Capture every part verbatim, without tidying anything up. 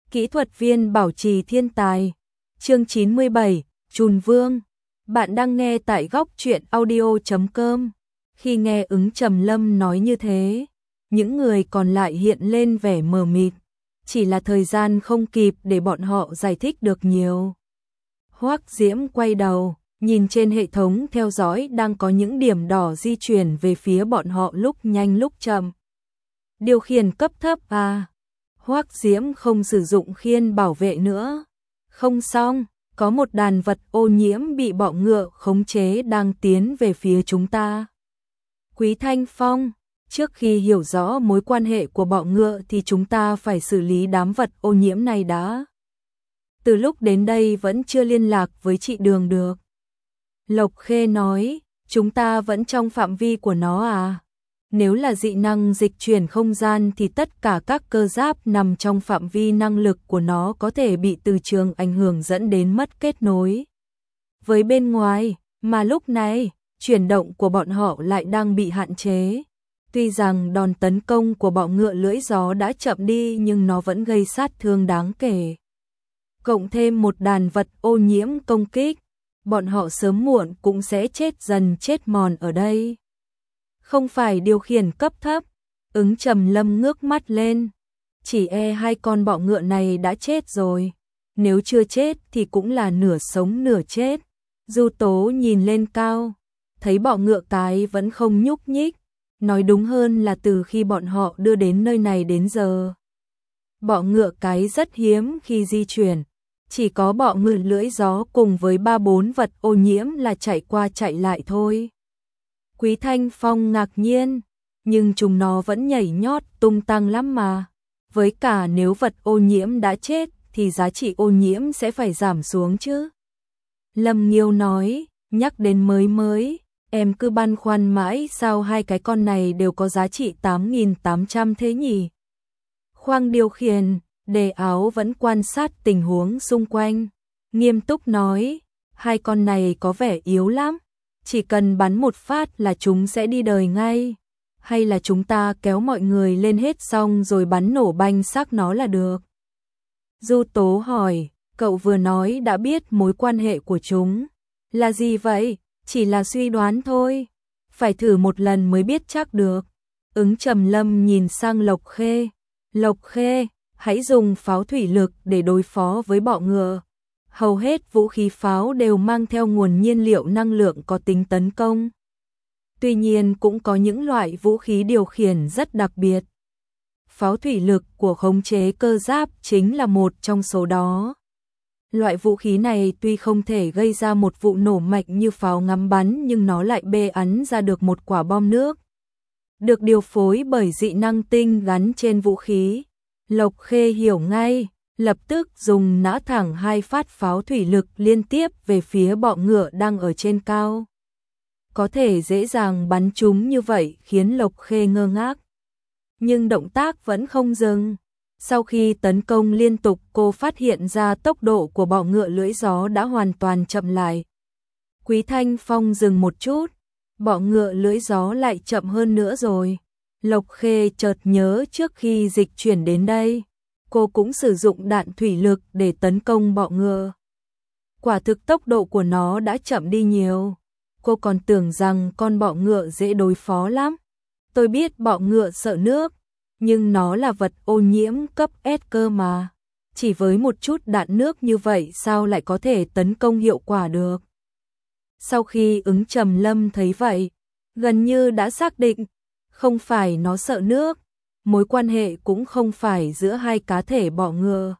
Kỹ thuật viên bảo trì thiên tài. Chương chín mươi bảy, Trùn Vương. Bạn đang nghe tại góc truyện audio chấm com. Khi nghe Ứng Trầm Lâm nói như thế, những người còn lại hiện lên vẻ mờ mịt, chỉ là thời gian không kịp để bọn họ giải thích được nhiều. Hoắc Diễm quay đầu, nhìn trên hệ thống theo dõi đang có những điểm đỏ di chuyển về phía bọn họ lúc nhanh lúc chậm. Điều khiển cấp thấp à? Hoắc Diễm không sử dụng khiên bảo vệ nữa. Không xong, có một đàn vật ô nhiễm bị bọ ngựa khống chế đang tiến về phía chúng ta. Quý Thanh Phong, trước khi hiểu rõ mối quan hệ của bọ ngựa thì chúng ta phải xử lý đám vật ô nhiễm này đã. Từ lúc đến đây vẫn chưa liên lạc với chị Đường được. Lộc Khê nói, chúng ta vẫn trong phạm vi của nó à? Nếu là dị năng dịch chuyển không gian thì tất cả các cơ giáp nằm trong phạm vi năng lực của nó có thể bị từ trường ảnh hưởng dẫn đến mất kết nối với bên ngoài, mà lúc này, chuyển động của bọn họ lại đang bị hạn chế. Tuy rằng đòn tấn công của bọ ngựa lưỡi gió đã chậm đi nhưng nó vẫn gây sát thương đáng kể. Cộng thêm một đàn vật ô nhiễm công kích, bọn họ sớm muộn cũng sẽ chết dần chết mòn ở đây. Không phải điều khiển cấp thấp. Ứng Trầm Lâm ngước mắt lên. Chỉ e hai con bọ ngựa này đã chết rồi. Nếu chưa chết thì cũng là nửa sống nửa chết. Du Tố nhìn lên cao, thấy bọ ngựa cái vẫn không nhúc nhích. Nói đúng hơn là từ khi bọn họ đưa đến nơi này đến giờ. Bọ ngựa cái rất hiếm khi di chuyển. Chỉ có bọ ngựa lưỡi gió cùng với ba bốn vật ô nhiễm là chạy qua chạy lại thôi. Quý Thanh Phong ngạc nhiên, nhưng chúng nó vẫn nhảy nhót tung tăng lắm mà. Với cả nếu vật ô nhiễm đã chết thì giá trị ô nhiễm sẽ phải giảm xuống chứ. Lâm Nghiêu nói, nhắc đến mới mới, em cứ băn khoăn mãi sao hai cái con này đều có giá trị tám nghìn tám trăm thế nhỉ? Khoang điều khiển, Đề Áo vẫn quan sát tình huống xung quanh, nghiêm túc nói, hai con này có vẻ yếu lắm. Chỉ cần bắn một phát là chúng sẽ đi đời ngay. Hay là chúng ta kéo mọi người lên hết xong rồi bắn nổ banh xác nó là được. Du Tố hỏi, cậu vừa nói đã biết mối quan hệ của chúng. Là gì vậy? Chỉ là suy đoán thôi. Phải thử một lần mới biết chắc được. Ứng Trầm Lâm nhìn sang Lộc Khê. Lộc Khê, hãy dùng pháo thủy lực để đối phó với bọ ngựa. Hầu hết vũ khí pháo đều mang theo nguồn nhiên liệu năng lượng có tính tấn công. Tuy nhiên cũng có những loại vũ khí điều khiển rất đặc biệt. Pháo thủy lực của khống chế cơ giáp chính là một trong số đó. Loại vũ khí này tuy không thể gây ra một vụ nổ mạnh như pháo ngắm bắn nhưng nó lại bê ắn ra được một quả bom nước. Được điều phối bởi dị năng tinh gắn trên vũ khí. Lộc Khê hiểu ngay. Lập tức dùng nã thẳng hai phát pháo thủy lực liên tiếp về phía bọ ngựa đang ở trên cao. Có thể dễ dàng bắn chúng như vậy khiến Lộc Khê ngơ ngác. Nhưng động tác vẫn không dừng. Sau khi tấn công liên tục cô phát hiện ra tốc độ của bọ ngựa lưỡi gió đã hoàn toàn chậm lại. Quý Thanh Phong dừng một chút. Bọ ngựa lưỡi gió lại chậm hơn nữa rồi. Lộc Khê chợt nhớ trước khi dịch chuyển đến đây. Cô cũng sử dụng đạn thủy lực để tấn công bọ ngựa. Quả thực tốc độ của nó đã chậm đi nhiều. Cô còn tưởng rằng con bọ ngựa dễ đối phó lắm. Tôi biết bọ ngựa sợ nước, nhưng nó là vật ô nhiễm cấp S cơ mà. Chỉ với một chút đạn nước như vậy sao lại có thể tấn công hiệu quả được? Sau khi Ứng Trầm Lâm thấy vậy, gần như đã xác định, không phải nó sợ nước. Mối quan hệ cũng không phải giữa hai cá thể bọ ngựa,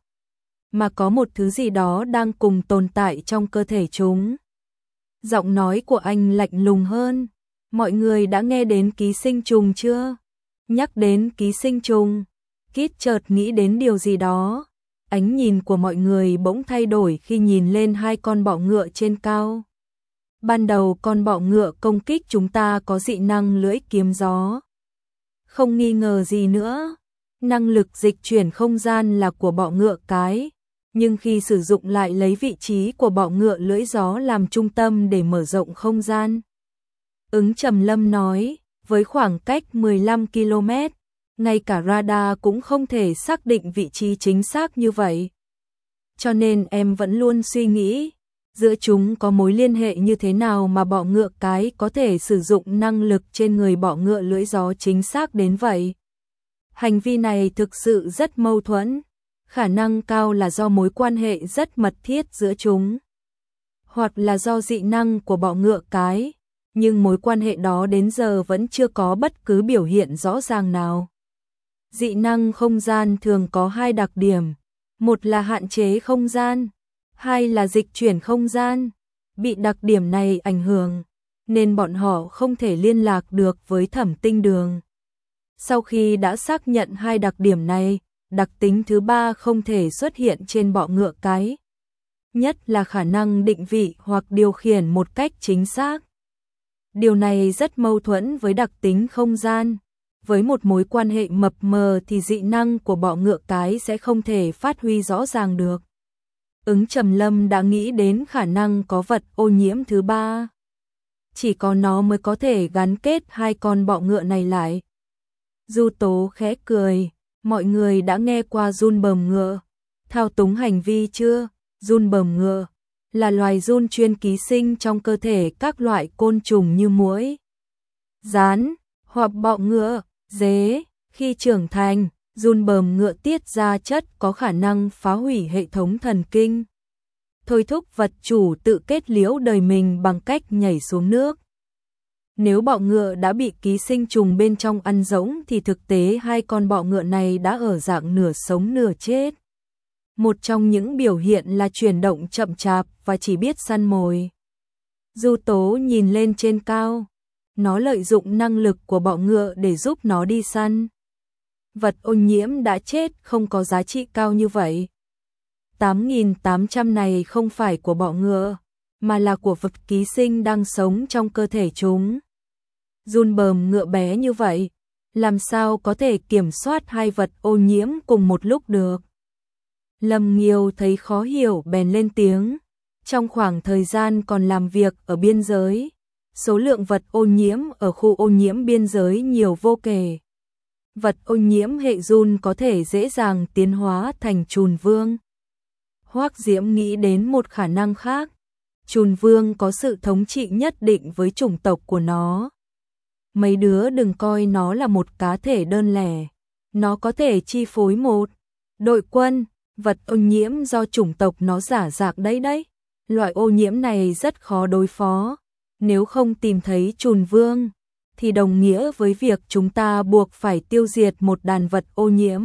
mà có một thứ gì đó đang cùng tồn tại trong cơ thể chúng. Giọng nói của anh lạnh lùng hơn. Mọi người đã nghe đến ký sinh trùng chưa? Nhắc đến ký sinh trùng, Kit chợt nghĩ đến điều gì đó. Ánh nhìn của mọi người bỗng thay đổi khi nhìn lên hai con bọ ngựa trên cao. Ban đầu con bọ ngựa công kích chúng ta có dị năng lưỡi kiếm gió. Không nghi ngờ gì nữa, năng lực dịch chuyển không gian là của bọ ngựa cái, nhưng khi sử dụng lại lấy vị trí của bọ ngựa lưỡi gió làm trung tâm để mở rộng không gian. Ứng Trầm Lâm nói, với khoảng cách mười lăm ki lô mét, ngay cả radar cũng không thể xác định vị trí chính xác như vậy. Cho nên em vẫn luôn suy nghĩ, giữa chúng có mối liên hệ như thế nào mà bọ ngựa cái có thể sử dụng năng lực trên người bọ ngựa lưỡi gió chính xác đến vậy. Hành vi này thực sự rất mâu thuẫn, khả năng cao là do mối quan hệ rất mật thiết giữa chúng, hoặc là do dị năng của bọ ngựa cái, nhưng mối quan hệ đó đến giờ vẫn chưa có bất cứ biểu hiện rõ ràng nào. Dị năng không gian thường có hai đặc điểm, một là hạn chế không gian, hai là dịch chuyển không gian. Bị đặc điểm này ảnh hưởng, nên bọn họ không thể liên lạc được với Thẩm Tinh Đường. Sau khi đã xác nhận hai đặc điểm này, đặc tính thứ ba không thể xuất hiện trên bọ ngựa cái, nhất là khả năng định vị hoặc điều khiển một cách chính xác. Điều này rất mâu thuẫn với đặc tính không gian. Với một mối quan hệ mập mờ thì dị năng của bọ ngựa cái sẽ không thể phát huy rõ ràng được. Ứng Trầm Lâm đã nghĩ đến khả năng có vật ô nhiễm thứ ba. Chỉ có nó mới có thể gắn kết hai con bọ ngựa này lại. Du Tố khẽ cười, mọi người đã nghe qua giun bờm ngựa, thao túng hành vi chưa? Giun bờm ngựa là loài giun chuyên ký sinh trong cơ thể các loại côn trùng như muỗi, gián hoặc bọ ngựa, dế. Khi trưởng thành, giun bờm ngựa tiết ra chất có khả năng phá hủy hệ thống thần kinh, thôi thúc vật chủ tự kết liễu đời mình bằng cách nhảy xuống nước. Nếu bọ ngựa đã bị ký sinh trùng bên trong ăn rỗng thì thực tế hai con bọ ngựa này đã ở dạng nửa sống nửa chết. Một trong những biểu hiện là chuyển động chậm chạp và chỉ biết săn mồi. Du Tố nhìn lên trên cao, nó lợi dụng năng lực của bọ ngựa để giúp nó đi săn. Vật ô nhiễm đã chết không có giá trị cao như vậy. tám nghìn tám trăm này không phải của bọ ngựa, mà là của vật ký sinh đang sống trong cơ thể chúng. Giun bờm ngựa bé như vậy, làm sao có thể kiểm soát hai vật ô nhiễm cùng một lúc được? Lâm Nghiêu thấy khó hiểu bèn lên tiếng. Trong khoảng thời gian còn làm việc ở biên giới, số lượng vật ô nhiễm ở khu ô nhiễm biên giới nhiều vô kể. Vật ô nhiễm hệ giun có thể dễ dàng tiến hóa thành trùn vương. Hoắc Diễm nghĩ đến một khả năng khác. Trùn vương có sự thống trị nhất định với chủng tộc của nó. Mấy đứa đừng coi nó là một cá thể đơn lẻ. Nó có thể chi phối một đội quân. Vật ô nhiễm do chủng tộc nó giả dạng đấy đấy. Loại ô nhiễm này rất khó đối phó. Nếu không tìm thấy trùn vương, thì đồng nghĩa với việc chúng ta buộc phải tiêu diệt một đàn vật ô nhiễm.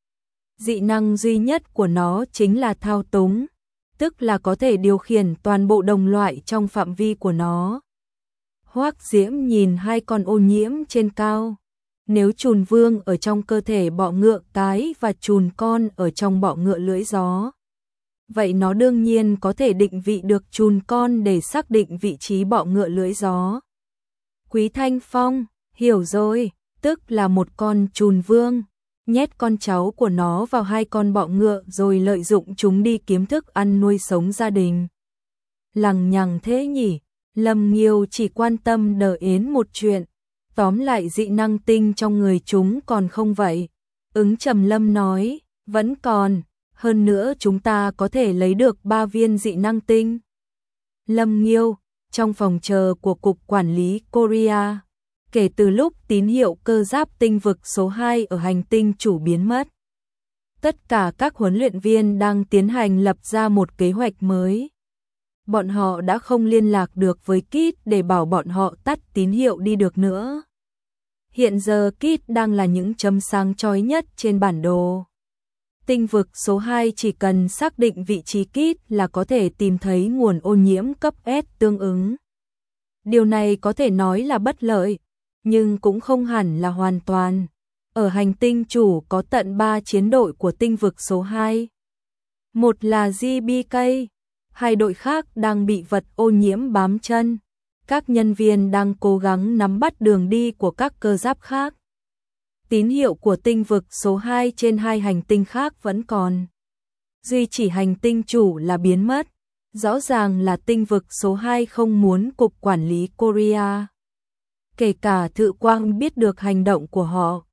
Dị năng duy nhất của nó chính là thao túng, tức là có thể điều khiển toàn bộ đồng loại trong phạm vi của nó. Hoắc Diễm nhìn hai con ô nhiễm trên cao. Nếu trùn vương ở trong cơ thể bọ ngựa cái và trùn con ở trong bọ ngựa lưỡi gió, vậy nó đương nhiên có thể định vị được trùn con để xác định vị trí bọ ngựa lưỡi gió. Quý Thanh Phong, hiểu rồi, tức là một con trùn vương, nhét con cháu của nó vào hai con bọ ngựa rồi lợi dụng chúng đi kiếm thức ăn nuôi sống gia đình. Lằng nhằng thế nhỉ? Lâm Nghiêu chỉ quan tâm đờ yến một chuyện. Tóm lại dị năng tinh trong người chúng còn không vậy? Ứng Trầm Lâm nói, vẫn còn, hơn nữa chúng ta có thể lấy được ba viên dị năng tinh. Lâm Nghiêu, trong phòng chờ của Cục Quản lý Korea, kể từ lúc tín hiệu cơ giáp tinh vực số hai ở hành tinh chủ biến mất, tất cả các huấn luyện viên đang tiến hành lập ra một kế hoạch mới. Bọn họ đã không liên lạc được với Kit để bảo bọn họ tắt tín hiệu đi được nữa. Hiện giờ Kit đang là những chấm sáng chói nhất trên bản đồ. Tinh vực số hai chỉ cần xác định vị trí Kit là có thể tìm thấy nguồn ô nhiễm cấp S tương ứng. Điều này có thể nói là bất lợi, nhưng cũng không hẳn là hoàn toàn. Ở hành tinh chủ có tận ba chiến đội của tinh vực số hai. Một là giê bê ca, hai đội khác đang bị vật ô nhiễm bám chân. Các nhân viên đang cố gắng nắm bắt đường đi của các cơ giáp khác. Tín hiệu của tinh vực số hai trên hai hành tinh khác vẫn còn. Duy chỉ hành tinh chủ là biến mất. Rõ ràng là tinh vực số hai không muốn Cục Quản lý Korea. Kể cả Thự Quang biết được hành động của họ.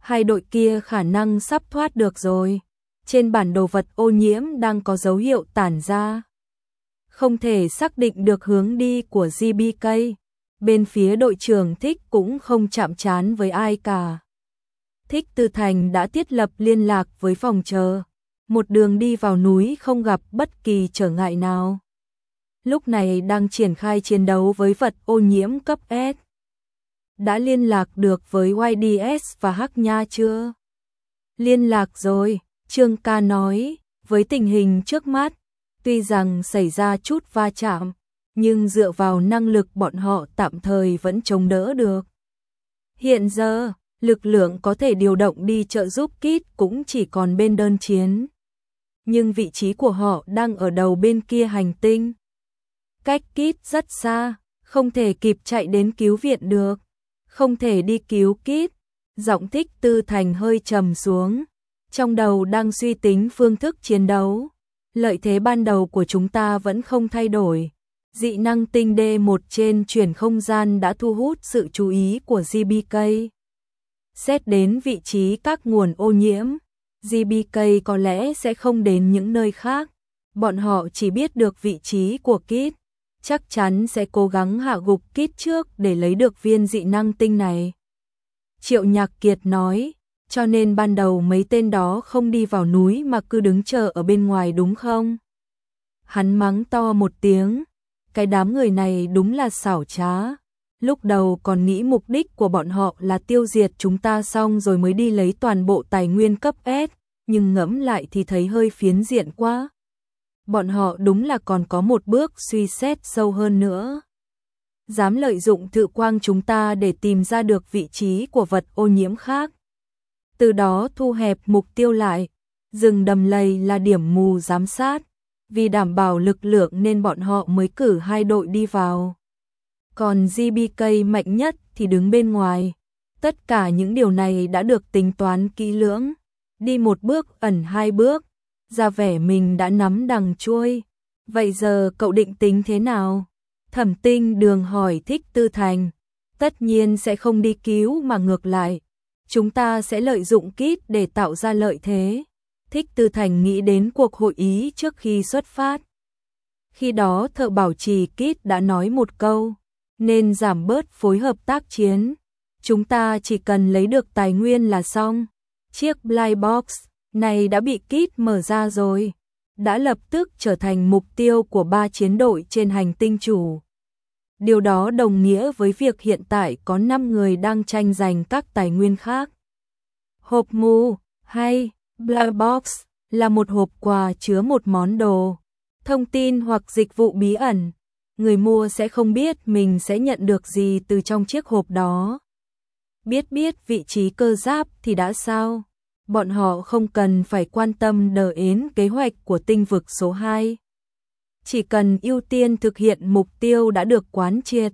hai đội kia khả năng sắp thoát được rồi. Trên bản đồ vật ô nhiễm đang có dấu hiệu tản ra. Không thể xác định được hướng đi của giê bê ca. Bên phía đội trưởng Thích cũng không chạm trán với ai cả. Thích Tư Thành đã thiết lập liên lạc với phòng chờ. Một đường đi vào núi không gặp bất kỳ trở ngại nào. Lúc này đang triển khai chiến đấu với vật ô nhiễm cấp S. Đã liên lạc được với Y D S và Hắc Nha chưa? Liên lạc rồi, Trương Ca nói, với tình hình trước mắt, tuy rằng xảy ra chút va chạm, nhưng dựa vào năng lực bọn họ tạm thời vẫn chống đỡ được. Hiện giờ, lực lượng có thể điều động đi trợ giúp Kit cũng chỉ còn bên đơn chiến. Nhưng vị trí của họ đang ở đầu bên kia hành tinh. Cách Kit rất xa, không thể kịp chạy đến cứu viện được. Không thể đi cứu Kit. Giọng Thích Tư Thành hơi trầm xuống. Trong đầu đang suy tính phương thức chiến đấu. Lợi thế ban đầu của chúng ta vẫn không thay đổi. Dị năng tinh D một trên chuyển không gian đã thu hút sự chú ý của giê bê ca. Xét đến vị trí các nguồn ô nhiễm, giê bê ca có lẽ sẽ không đến những nơi khác. Bọn họ chỉ biết được vị trí của Kit. Chắc chắn sẽ cố gắng hạ gục Kit trước để lấy được viên dị năng tinh này. Triệu Nhạc Kiệt nói, cho nên ban đầu mấy tên đó không đi vào núi mà cứ đứng chờ ở bên ngoài đúng không? Hắn mắng to một tiếng, cái đám người này đúng là xảo trá. Lúc đầu còn nghĩ mục đích của bọn họ là tiêu diệt chúng ta xong rồi mới đi lấy toàn bộ tài nguyên cấp S, nhưng ngẫm lại thì thấy hơi phiến diện quá. Bọn họ đúng là còn có một bước suy xét sâu hơn nữa. Dám lợi dụng thự quang chúng ta để tìm ra được vị trí của vật ô nhiễm khác. Từ đó thu hẹp mục tiêu lại. Rừng đầm lầy là điểm mù giám sát. Vì đảm bảo lực lượng nên bọn họ mới cử hai đội đi vào. Còn giê bê ca mạnh nhất thì đứng bên ngoài. Tất cả những điều này đã được tính toán kỹ lưỡng. Đi một bước ẩn hai bước. Ra vẻ mình đã nắm đằng chuôi. Vậy giờ cậu định tính thế nào? Thẩm Tinh Đường hỏi Thích Tư Thành. Tất nhiên sẽ không đi cứu mà ngược lại. Chúng ta sẽ lợi dụng Kit để tạo ra lợi thế. Thích Tư Thành nghĩ đến cuộc hội ý trước khi xuất phát. Khi đó thợ bảo trì Kit đã nói một câu. Nên giảm bớt phối hợp tác chiến. Chúng ta chỉ cần lấy được tài nguyên là xong. Chiếc Black Box này đã bị Kit mở ra rồi. Đã lập tức trở thành mục tiêu của ba chiến đội trên hành tinh chủ. Điều đó đồng nghĩa với việc hiện tại có năm người đang tranh giành các tài nguyên khác. Hộp mù hay Black Box là một hộp quà chứa một món đồ, thông tin hoặc dịch vụ bí ẩn. Người mua sẽ không biết mình sẽ nhận được gì từ trong chiếc hộp đó. Biết biết vị trí cơ giáp thì đã sao? Bọn họ không cần phải quan tâm đến kế hoạch của tinh vực số hai. Chỉ cần ưu tiên thực hiện mục tiêu đã được quán triệt.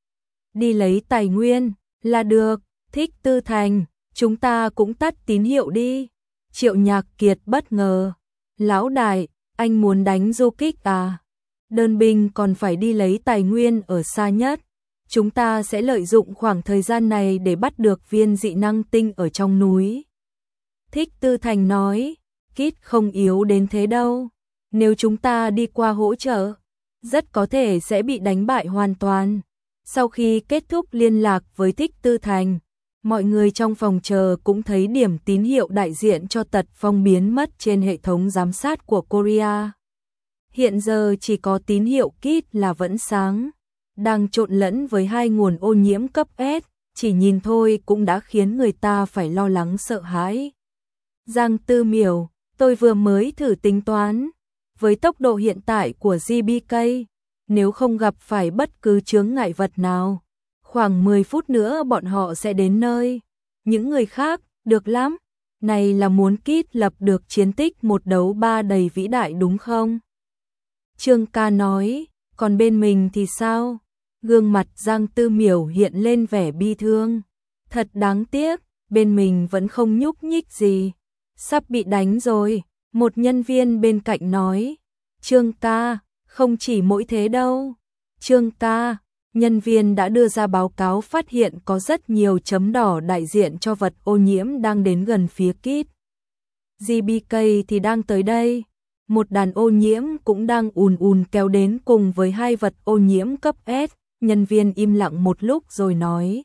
Đi lấy tài nguyên là được. Thích Tư Thành, chúng ta cũng tắt tín hiệu đi. Triệu Nhạc Kiệt bất ngờ. Lão đại, anh muốn đánh du kích à? Đơn binh còn phải đi lấy tài nguyên ở xa nhất. Chúng ta sẽ lợi dụng khoảng thời gian này để bắt được viên dị năng tinh ở trong núi. Thích Tư Thành nói, Kit không yếu đến thế đâu. Nếu chúng ta đi qua hỗ trợ, rất có thể sẽ bị đánh bại hoàn toàn. Sau khi kết thúc liên lạc với Thích Tư Thành, mọi người trong phòng chờ cũng thấy điểm tín hiệu đại diện cho tật phong biến mất trên hệ thống giám sát của Korea. Hiện giờ chỉ có tín hiệu Kit là vẫn sáng, đang trộn lẫn với hai nguồn ô nhiễm cấp S, chỉ nhìn thôi cũng đã khiến người ta phải lo lắng sợ hãi. Giang Tư Miểu, tôi vừa mới thử tính toán. Với tốc độ hiện tại của giê bê ca, nếu không gặp phải bất cứ chướng ngại vật nào, khoảng mười phút nữa bọn họ sẽ đến nơi. Những người khác, được lắm. Này là muốn Kit lập được chiến tích một đấu ba đầy vĩ đại đúng không? Trương Ca nói, còn bên mình thì sao? Gương mặt Giang Tư Miểu hiện lên vẻ bi thương. Thật đáng tiếc, bên mình vẫn không nhúc nhích gì. Sắp bị đánh rồi, một nhân viên bên cạnh nói. Trương Ca, không chỉ mỗi thế đâu. Trương Ca, nhân viên đã đưa ra báo cáo phát hiện có rất nhiều chấm đỏ đại diện cho vật ô nhiễm đang đến gần phía Kit. giê bê ca thì đang tới đây. Một đàn ô nhiễm cũng đang ùn ùn kéo đến cùng với hai vật ô nhiễm cấp S. Nhân viên im lặng một lúc rồi nói.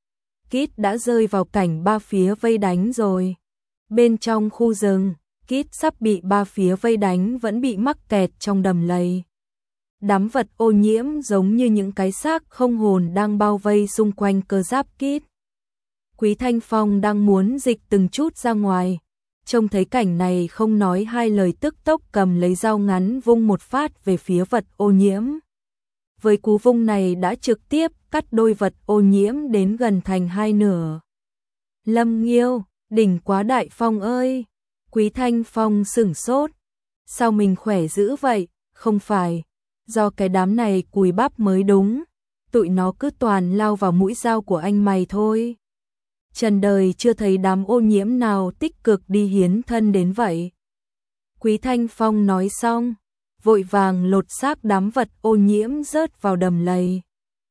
Kit đã rơi vào cảnh ba phía vây đánh rồi. Bên trong khu rừng, Kit sắp bị ba phía vây đánh vẫn bị mắc kẹt trong đầm lầy. Đám vật ô nhiễm giống như những cái xác không hồn đang bao vây xung quanh cơ giáp Kit. Quý Thanh Phong đang muốn dịch từng chút ra ngoài. Trông thấy cảnh này không nói hai lời tức tốc cầm lấy dao ngắn vung một phát về phía vật ô nhiễm. Với cú vung này đã trực tiếp cắt đôi vật ô nhiễm đến gần thành hai nửa. Lâm Nghiêu, đỉnh quá Đại Phong ơi! Quý Thanh Phong sửng sốt. Sao mình khỏe dữ vậy? Không phải, do cái đám này cùi bắp mới đúng. Tụi nó cứ toàn lao vào mũi dao của anh mày thôi. Trần đời chưa thấy đám ô nhiễm nào tích cực đi hiến thân đến vậy. Quý Thanh Phong nói xong, vội vàng lột xác đám vật ô nhiễm rớt vào đầm lầy.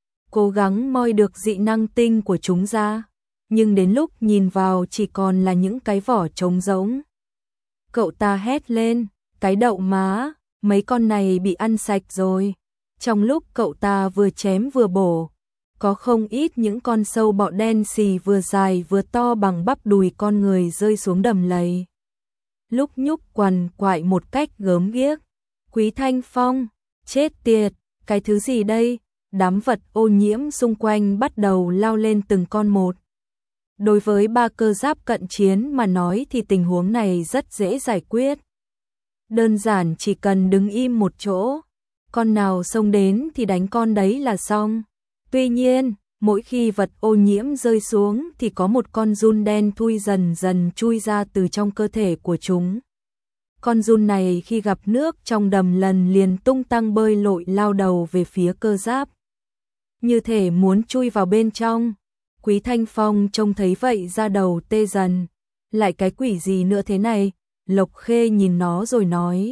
Cố gắng moi được dị năng tinh của chúng ra, nhưng đến lúc nhìn vào chỉ còn là những cái vỏ trống rỗng. Cậu ta hét lên, cái đậu má, mấy con này bị ăn sạch rồi. Trong lúc cậu ta vừa chém vừa bổ, có không ít những con sâu bọ đen xì vừa dài vừa to bằng bắp đùi con người rơi xuống đầm lầy. Lúc nhúc quằn quại một cách gớm ghiếc. Quý Thanh Phong, chết tiệt, cái thứ gì đây? Đám vật ô nhiễm xung quanh bắt đầu lao lên từng con một. Đối với ba cơ giáp cận chiến mà nói thì tình huống này rất dễ giải quyết. Đơn giản chỉ cần đứng im một chỗ, con nào xông đến thì đánh con đấy là xong. Tuy nhiên, mỗi khi vật ô nhiễm rơi xuống thì có một con giun đen thui dần dần chui ra từ trong cơ thể của chúng. Con giun này khi gặp nước trong đầm lần liền tung tăng bơi lội lao đầu về phía cơ giáp. Như thể muốn chui vào bên trong. Quý Thanh Phong trông thấy vậy ra đầu tê dần. Lại cái quỷ gì nữa thế này? Lộc Khê nhìn nó rồi nói.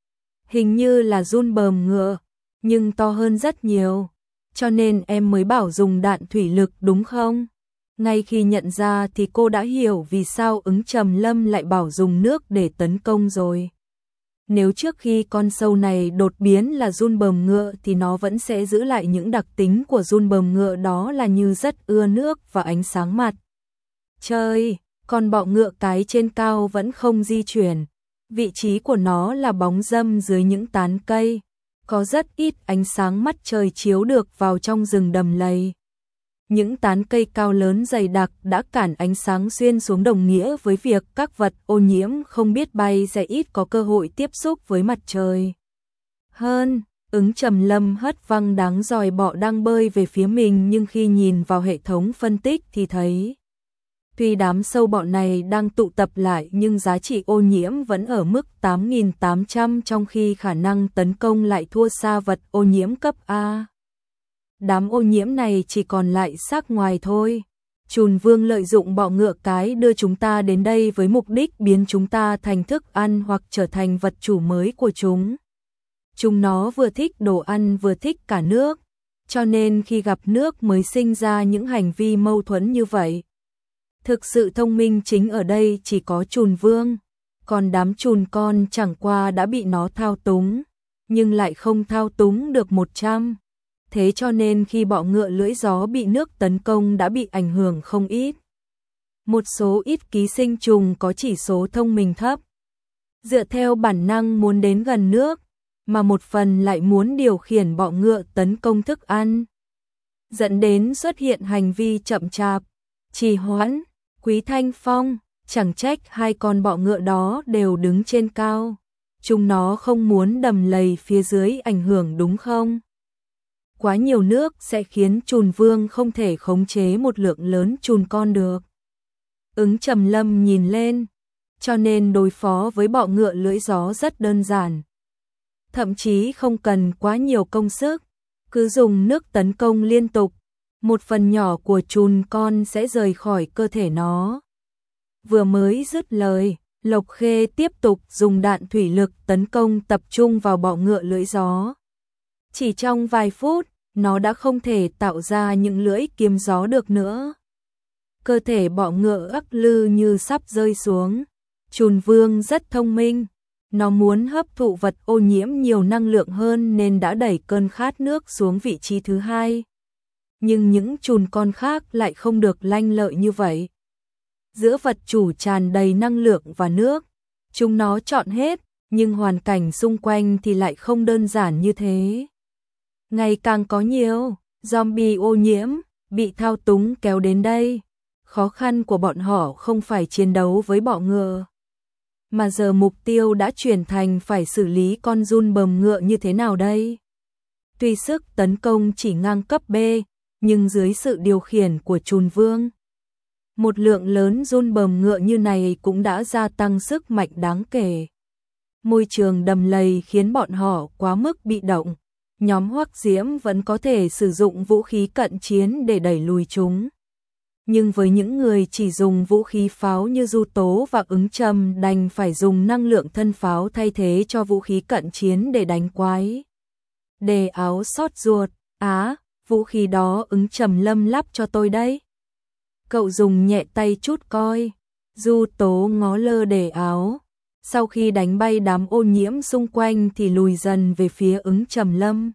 Hình như là giun bờm ngựa, nhưng to hơn rất nhiều. Cho nên em mới bảo dùng đạn thủy lực đúng không? Ngay khi nhận ra thì cô đã hiểu vì sao ứng Trầm Lâm lại bảo dùng nước để tấn công rồi. Nếu trước khi con sâu này đột biến là giun bờm ngựa thì nó vẫn sẽ giữ lại những đặc tính của giun bờm ngựa, đó là như rất ưa nước và ánh sáng mặt trời. Con bọ ngựa cái trên cao vẫn không di chuyển. Vị trí của nó là bóng râm dưới những tán cây. Có rất ít ánh sáng mặt trời chiếu được vào trong rừng đầm lầy. Những tán cây cao lớn dày đặc đã cản ánh sáng xuyên xuống, đồng nghĩa với việc các vật ô nhiễm không biết bay sẽ ít có cơ hội tiếp xúc với mặt trời. Hơn, ứng Trầm Lâm hất văng đáng dòi bọ đang bơi về phía mình, nhưng khi nhìn vào hệ thống phân tích thì thấy tuy đám sâu bọ này đang tụ tập lại nhưng giá trị ô nhiễm vẫn ở mức tám nghìn tám trăm, trong khi khả năng tấn công lại thua xa vật ô nhiễm cấp A. Đám ô nhiễm này chỉ còn lại xác ngoài thôi. Trùn Vương lợi dụng bọ ngựa cái đưa chúng ta đến đây với mục đích biến chúng ta thành thức ăn hoặc trở thành vật chủ mới của chúng. Chúng nó vừa thích đồ ăn vừa thích cả nước, cho nên khi gặp nước mới sinh ra những hành vi mâu thuẫn như vậy. Thực sự thông minh chính ở đây chỉ có Trùn Vương, còn đám trùn con chẳng qua đã bị nó thao túng, nhưng lại không thao túng được một trăm. Thế cho nên khi bọ ngựa lưỡi gió bị nước tấn công đã bị ảnh hưởng không ít. Một số ít ký sinh trùng có chỉ số thông minh thấp, dựa theo bản năng muốn đến gần nước, mà một phần lại muốn điều khiển bọ ngựa tấn công thức ăn, dẫn đến xuất hiện hành vi chậm chạp, trì hoãn. Quý Thanh Phong, chẳng trách hai con bọ ngựa đó đều đứng trên cao. Chúng nó không muốn đầm lầy phía dưới ảnh hưởng đúng không? Quá nhiều nước sẽ khiến Trùn Vương không thể khống chế một lượng lớn trùn con được. Ứng Trầm Lâm nhìn lên, cho nên đối phó với bọ ngựa lưỡi gió rất đơn giản. Thậm chí không cần quá nhiều công sức, cứ dùng nước tấn công liên tục, một phần nhỏ của trùn con sẽ rời khỏi cơ thể nó. Vừa mới dứt lời, Lộc Khê tiếp tục dùng đạn thủy lực tấn công tập trung vào bọ ngựa lưỡi gió. Chỉ trong vài phút, nó đã không thể tạo ra những lưỡi kiếm gió được nữa. Cơ thể bọ ngựa ắc lư như sắp rơi xuống. Trùn Vương rất thông minh, nó muốn hấp thụ vật ô nhiễm nhiều năng lượng hơn nên đã đẩy cơn khát nước xuống vị trí thứ hai. Nhưng những trùn con khác lại không được lanh lợi như vậy. Giữa vật chủ tràn đầy năng lượng và nước, chúng nó chọn hết, nhưng hoàn cảnh xung quanh thì lại không đơn giản như thế. Ngày càng có nhiều zombie ô nhiễm bị thao túng kéo đến đây. Khó khăn của bọn họ không phải chiến đấu với bọ ngựa, mà giờ mục tiêu đã chuyển thành phải xử lý con giun bờm ngựa như thế nào đây. Tuy sức tấn công chỉ ngang cấp B, nhưng dưới sự điều khiển của Trùn Vương, một lượng lớn giun bờm ngựa như này cũng đã gia tăng sức mạnh đáng kể. Môi trường đầm lầy khiến bọn họ quá mức bị động. Nhóm Hoắc Diễm vẫn có thể sử dụng vũ khí cận chiến để đẩy lùi chúng. Nhưng với những người chỉ dùng vũ khí pháo như Du Tố và Ứng Trầm đành phải dùng năng lượng thân pháo thay thế cho vũ khí cận chiến để đánh quái. Đề áo xót ruột, á, vũ khí đó Ứng Trầm Lâm lắp cho tôi đấy. Cậu dùng nhẹ tay chút coi. Du Tố ngó lơ đề áo. Sau khi đánh bay đám ô nhiễm xung quanh thì lùi dần về phía Ứng Trầm Lâm.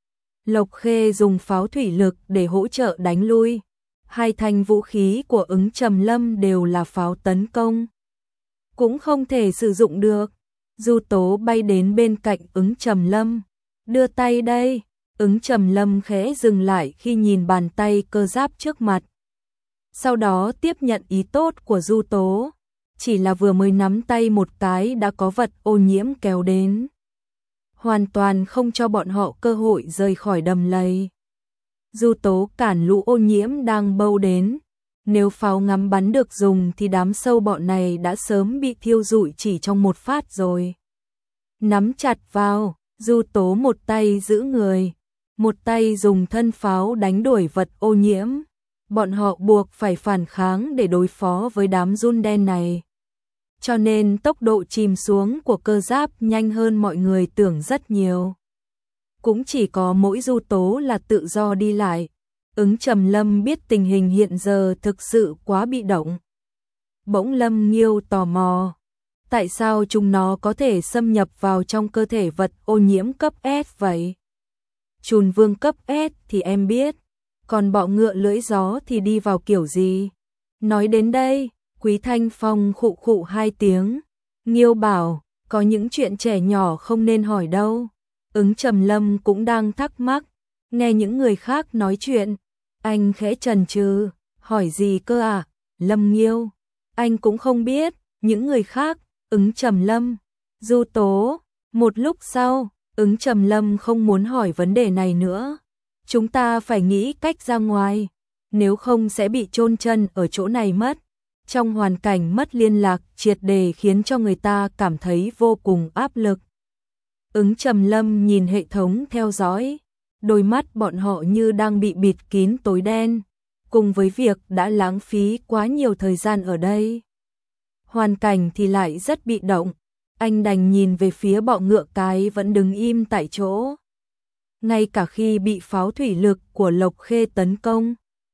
Lộc Khê dùng pháo thủy lực để hỗ trợ đánh lui. Hai thanh vũ khí của Ứng Trầm Lâm đều là pháo tấn công, cũng không thể sử dụng được. Du Tố bay đến bên cạnh Ứng Trầm Lâm. Đưa tay đây. Ứng Trầm Lâm khẽ dừng lại khi nhìn bàn tay cơ giáp trước mặt. Sau đó tiếp nhận ý tốt của Du Tố. Chỉ là vừa mới nắm tay một cái đã có vật ô nhiễm kéo đến, hoàn toàn không cho bọn họ cơ hội rời khỏi đầm lầy. Du Tố cản lũ ô nhiễm đang bâu đến. Nếu pháo ngắm bắn được dùng thì đám sâu bọ này đã sớm bị thiêu rụi chỉ trong một phát rồi. Nắm chặt vào, Du Tố một tay giữ người, một tay dùng thân pháo đánh đuổi vật ô nhiễm. Bọn họ buộc phải phản kháng để đối phó với đám giun đen này. Cho nên tốc độ chìm xuống của cơ giáp nhanh hơn mọi người tưởng rất nhiều. Cũng chỉ có mỗi Du Tố là tự do đi lại. Ứng Trầm Lâm biết tình hình hiện giờ thực sự quá bị động. Bỗng Lâm Nghiêu tò mò. Tại sao chúng nó có thể xâm nhập vào trong cơ thể vật ô nhiễm cấp S vậy? Trùn Vương cấp S thì em biết. Còn bọ ngựa lưỡi gió thì đi vào kiểu gì? Nói đến đây, Quý Thanh Phong khụ khụ hai tiếng. Nghiêu bảo, có những chuyện trẻ nhỏ không nên hỏi đâu. Ứng Trầm Lâm cũng đang thắc mắc, nghe những người khác nói chuyện. Anh khẽ chần chừ, hỏi gì cơ à? Lâm Nghiêu, anh cũng không biết. Những người khác, Ứng Trầm Lâm, Du Tố. Một lúc sau, Ứng Trầm Lâm không muốn hỏi vấn đề này nữa. Chúng ta phải nghĩ cách ra ngoài, nếu không sẽ bị chôn chân ở chỗ này mất. Trong hoàn cảnh mất liên lạc triệt để khiến cho người ta cảm thấy vô cùng áp lực. Ứng Trầm Lâm nhìn hệ thống theo dõi, đôi mắt bọn họ như đang bị bịt kín tối đen, cùng với việc đã lãng phí quá nhiều thời gian ở đây. Hoàn cảnh thì lại rất bị động, anh đành nhìn về phía bọ ngựa cái vẫn đứng im tại chỗ. Ngay cả khi bị pháo thủy lực của Lộc Khê tấn công,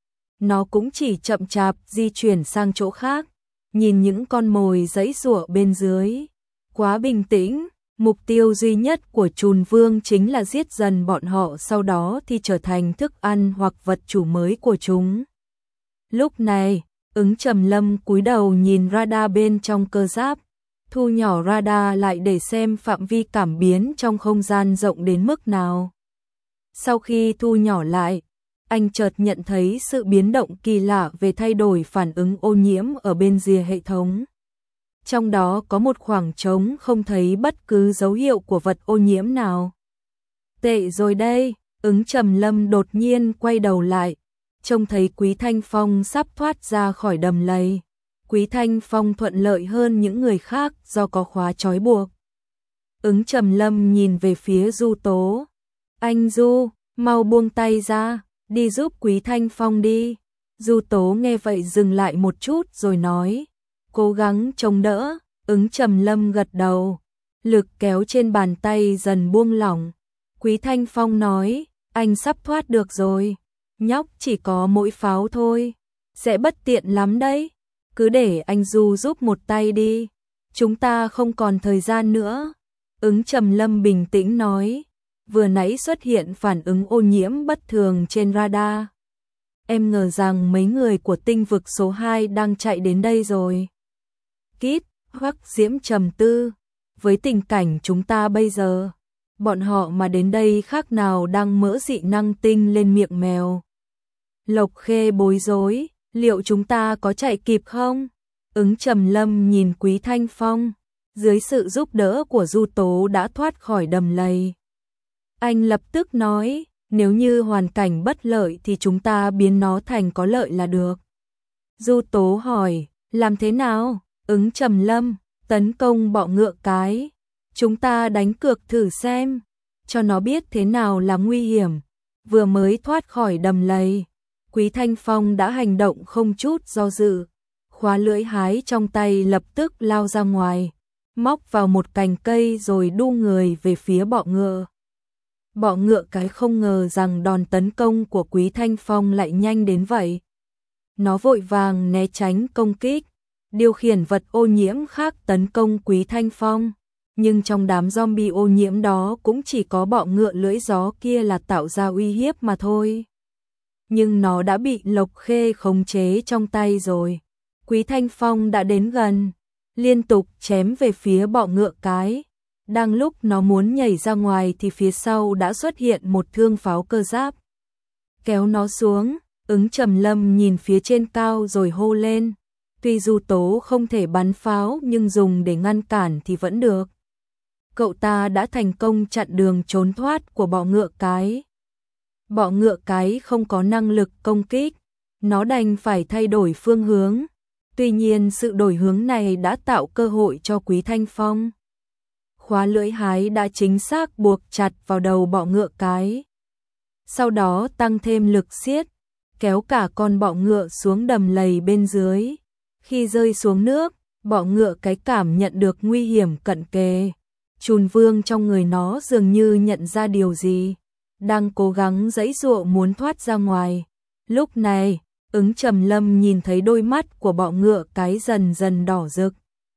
nó cũng chỉ chậm chạp di chuyển sang chỗ khác, nhìn những con mồi giãy giụa bên dưới. Quá bình tĩnh, mục tiêu duy nhất của Trùn Vương chính là giết dần bọn họ, sau đó thì trở thành thức ăn hoặc vật chủ mới của chúng. Lúc này, Ứng Trầm Lâm cúi đầu nhìn radar bên trong cơ giáp, thu nhỏ radar lại để xem phạm vi cảm biến trong không gian rộng đến mức nào. Sau khi thu nhỏ lại, anh chợt nhận thấy sự biến động kỳ lạ về thay đổi phản ứng ô nhiễm ở bên rìa hệ thống. Trong đó có một khoảng trống không thấy bất cứ dấu hiệu của vật ô nhiễm nào. Tệ rồi đây, Ứng Trầm Lâm đột nhiên quay đầu lại, trông thấy Quý Thanh Phong sắp thoát ra khỏi đầm lầy. Quý Thanh Phong thuận lợi hơn những người khác do có khóa trói buộc. Ứng Trầm Lâm nhìn về phía Du Tố. Anh Du, mau buông tay ra, đi giúp Quý Thanh Phong đi. Du Tố nghe vậy dừng lại một chút rồi nói, cố gắng chống đỡ. Ứng Trầm Lâm gật đầu, lực kéo trên bàn tay dần buông lỏng. Quý Thanh Phong nói, anh sắp thoát được rồi. Nhóc chỉ có mỗi pháo thôi, sẽ bất tiện lắm đấy. Cứ để anh Du giúp một tay đi, chúng ta không còn thời gian nữa. Ứng Trầm Lâm bình tĩnh nói, vừa nãy xuất hiện phản ứng ô nhiễm bất thường trên radar. Em ngờ rằng mấy người của tinh vực số hai đang chạy đến đây rồi. Kít, Hoắc Diễm trầm tư, với tình cảnh chúng ta bây giờ, bọn họ mà đến đây khác nào đang mỡ dị năng tinh lên miệng mèo. Lộc Khê bối rối, liệu chúng ta có chạy kịp không? Ứng Trầm Lâm nhìn Quý Thanh Phong, dưới sự giúp đỡ của Du Tố đã thoát khỏi đầm lầy. Anh lập tức nói, nếu như hoàn cảnh bất lợi thì chúng ta biến nó thành có lợi là được. Du Tố hỏi, làm thế nào? Ứng Trầm Lâm, tấn công bọ ngựa cái. Chúng ta đánh cược thử xem, cho nó biết thế nào là nguy hiểm. Vừa mới thoát khỏi đầm lầy, Quý Thanh Phong đã hành động không chút do dự. Khóa lưỡi hái trong tay lập tức lao ra ngoài, móc vào một cành cây rồi đu người về phía bọ ngựa. Bọ ngựa cái không ngờ rằng đòn tấn công của Quý Thanh Phong lại nhanh đến vậy. Nó vội vàng né tránh công kích, điều khiển vật ô nhiễm khác tấn công Quý Thanh Phong. Nhưng trong đám zombie ô nhiễm đó cũng chỉ có bọ ngựa lưỡi gió kia là tạo ra uy hiếp mà thôi. Nhưng nó đã bị Lộc Khê khống chế trong tay rồi. Quý Thanh Phong đã đến gần, liên tục chém về phía bọ ngựa cái. Đang lúc nó muốn nhảy ra ngoài thì phía sau đã xuất hiện một thương pháo cơ giáp. Kéo nó xuống, Ứng Trầm Lâm nhìn phía trên cao rồi hô lên. Tuy Du Tố không thể bắn pháo nhưng dùng để ngăn cản thì vẫn được. Cậu ta đã thành công chặn đường trốn thoát của bọ ngựa cái. Bọ ngựa cái không có năng lực công kích, nó đành phải thay đổi phương hướng. Tuy nhiên sự đổi hướng này đã tạo cơ hội cho Quý Thanh Phong. Khóa lưỡi hái đã chính xác buộc chặt vào đầu bọ ngựa cái. Sau đó tăng thêm lực siết, kéo cả con bọ ngựa xuống đầm lầy bên dưới. Khi rơi xuống nước, bọ ngựa cái cảm nhận được nguy hiểm cận kề. Trùn vương trong người nó dường như nhận ra điều gì, đang cố gắng giãy giụa muốn thoát ra ngoài. Lúc này, Ứng Trầm Lâm nhìn thấy đôi mắt của bọ ngựa cái dần dần đỏ rực.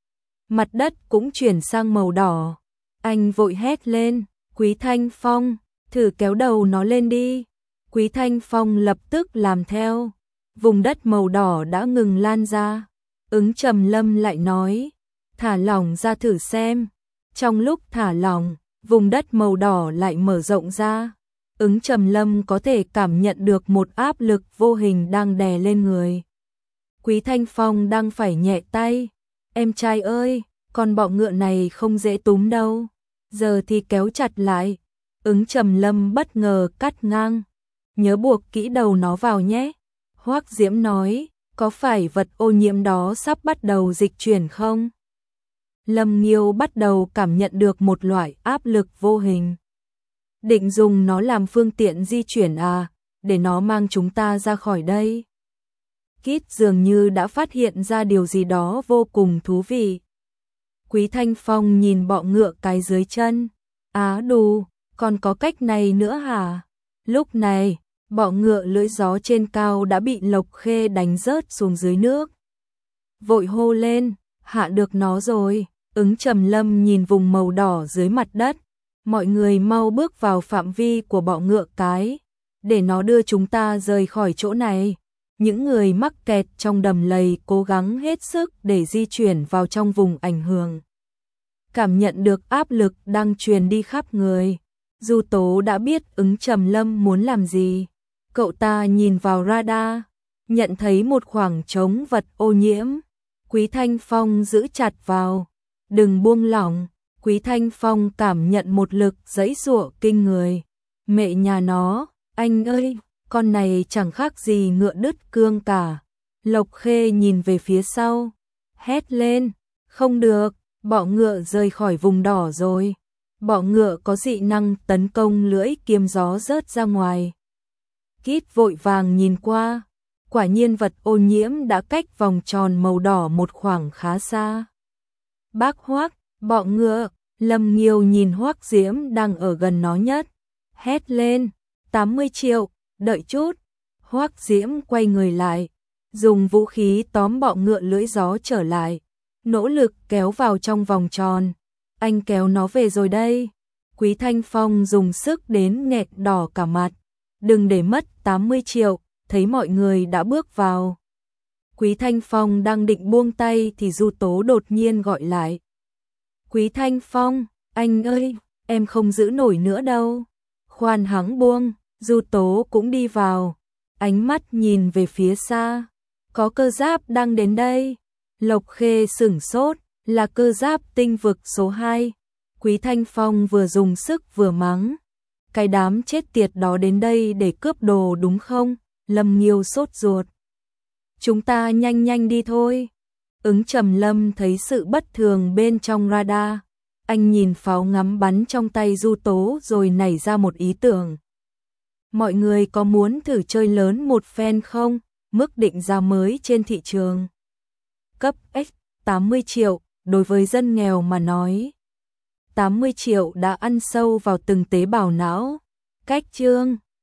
Mặt đất cũng chuyển sang màu đỏ. Anh vội hét lên, Quý Thanh Phong, thử kéo đầu nó lên đi. Quý Thanh Phong lập tức làm theo. Vùng đất màu đỏ đã ngừng lan ra. Ứng Trầm Lâm lại nói, thả lỏng ra thử xem. Trong lúc thả lỏng, vùng đất màu đỏ lại mở rộng ra. Ứng Trầm Lâm có thể cảm nhận được một áp lực vô hình đang đè lên người. Quý Thanh Phong đang phải nhẹ tay. Em trai ơi, con bọ ngựa này không dễ túm đâu. Giờ thì kéo chặt lại. Ứng Trầm Lâm bất ngờ cắt ngang. Nhớ buộc kỹ đầu nó vào nhé. Hoắc Diễm nói, có phải vật ô nhiễm đó sắp bắt đầu dịch chuyển không? Lâm Nghiêu bắt đầu cảm nhận được một loại áp lực vô hình. Định dùng nó làm phương tiện di chuyển à, để nó mang chúng ta ra khỏi đây. Kít dường như đã phát hiện ra điều gì đó vô cùng thú vị. Quý Thanh Phong nhìn bọ ngựa cái dưới chân. Á đù, còn có cách này nữa hả? Lúc này, bọ ngựa lưỡi gió trên cao đã bị Lộc Khê đánh rớt xuống dưới nước. Vội hô lên, hạ được nó rồi. Ứng Trầm Lâm nhìn vùng màu đỏ dưới mặt đất. Mọi người mau bước vào phạm vi của bọ ngựa cái, để nó đưa chúng ta rời khỏi chỗ này. Những người mắc kẹt trong đầm lầy cố gắng hết sức để di chuyển vào trong vùng ảnh hưởng. Cảm nhận được áp lực đang truyền đi khắp người. Du Tố đã biết Ứng Trầm Lâm muốn làm gì. Cậu ta nhìn vào radar, nhận thấy một khoảng trống vật ô nhiễm. Quý Thanh Phong giữ chặt vào, đừng buông lỏng. Quý Thanh Phong cảm nhận một lực giãy giụa kinh người. Mẹ nhà nó, anh ơi, con này chẳng khác gì ngựa đứt cương cả. Lộc Khê nhìn về phía sau, hét lên, không được, bọ ngựa rời khỏi vùng đỏ rồi. Bọ ngựa có dị năng tấn công lưỡi kiếm gió rớt ra ngoài. Kít vội vàng nhìn qua, quả nhiên vật ô nhiễm đã cách vòng tròn màu đỏ một khoảng khá xa. Bác Hoắc, bọ ngựa. Lâm Nghiêu nhìn Hoắc Diễm đang ở gần nó nhất, hét lên, tám mươi triệu, đợi chút. Hoắc Diễm quay người lại, dùng vũ khí tóm bọ ngựa lưỡi gió trở lại, nỗ lực kéo vào trong vòng tròn. Anh kéo nó về rồi đây. Quý Thanh Phong dùng sức đến nghẹt đỏ cả mặt. Đừng để mất tám mươi triệu, thấy mọi người đã bước vào. Quý Thanh Phong đang định buông tay thì Du Tố đột nhiên gọi lại. Quý Thanh Phong, anh ơi, em không giữ nổi nữa đâu. Khoan hắng buông, Du Tố cũng đi vào. Ánh mắt nhìn về phía xa. Có cơ giáp đang đến đây. Lộc Khê sửng sốt, là cơ giáp tinh vực số hai. Quý Thanh Phong vừa dùng sức vừa mắng. Cái đám chết tiệt đó đến đây để cướp đồ đúng không? Lâm Nghiêu sốt ruột. Chúng ta nhanh nhanh đi thôi. Ứng Trầm Lâm thấy sự bất thường bên trong radar. Anh nhìn pháo ngắm bắn trong tay Du Tố rồi nảy ra một ý tưởng. Mọi người có muốn thử chơi lớn một phen không? Mức định giá mới trên thị trường. Cấp X tám mươi triệu, đối với dân nghèo mà nói. tám mươi triệu đã ăn sâu vào từng tế bào não. Cách chương